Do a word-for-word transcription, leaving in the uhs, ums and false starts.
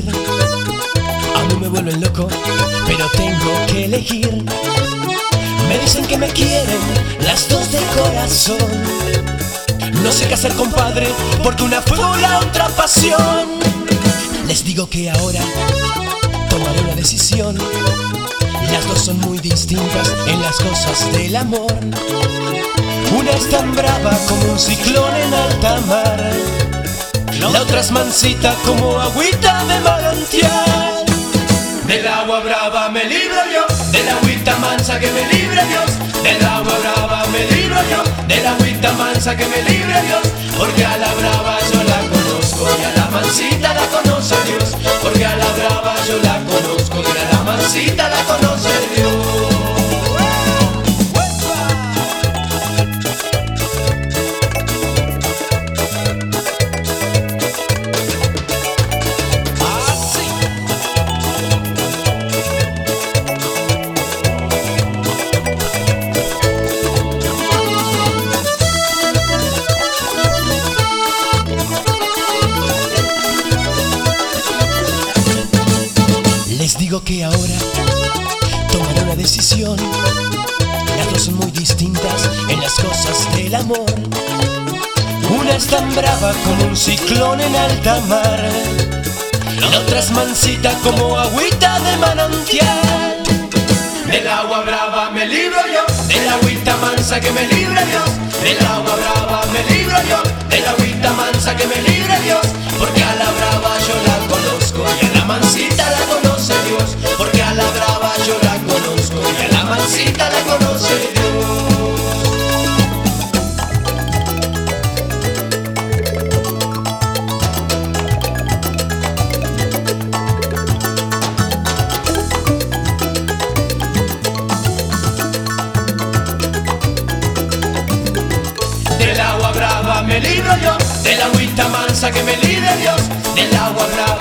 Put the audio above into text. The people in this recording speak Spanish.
A mí me vuelven loco, pero tengo que elegir. Me dicen que me quieren las dos de corazón. No sé qué hacer, compadre, porque una fuego, la otra pasión. Les digo que ahora tomaré una decisión. Las dos son muy distintas en las cosas del amor. Una es tan brava como un ciclón en alta mar. La otra es mansita como agüita de manantial. Del agua brava me libro yo, de la agüita mansa que me libre Dios. Del agua brava me libro yo, de la agüita mansa que me libre Dios. Porque a la brava yo la conozco y a la mansita la conoce Dios. Porque a la brava yo la conozco y a la mansita la conoce Dios. Les digo que ahora tomaré una decisión. Las dos son muy distintas en las cosas del amor. Una es tan brava como un ciclón en alta mar. La otra es mansita como agüita de manantial. Del agua brava me libro yo, de la agüita mansa que me libre Dios. Del agua brava me libro yo, de la agüita mansa que me libre Dios. Porque a la brava yo la conozco y a la mansita la conoce Dios. Porque a la brava yo la conozco y a la mansita la conoce Dios. Del agua brava me libro yo, de la agüita mansa que me libre Dios. Del agua brava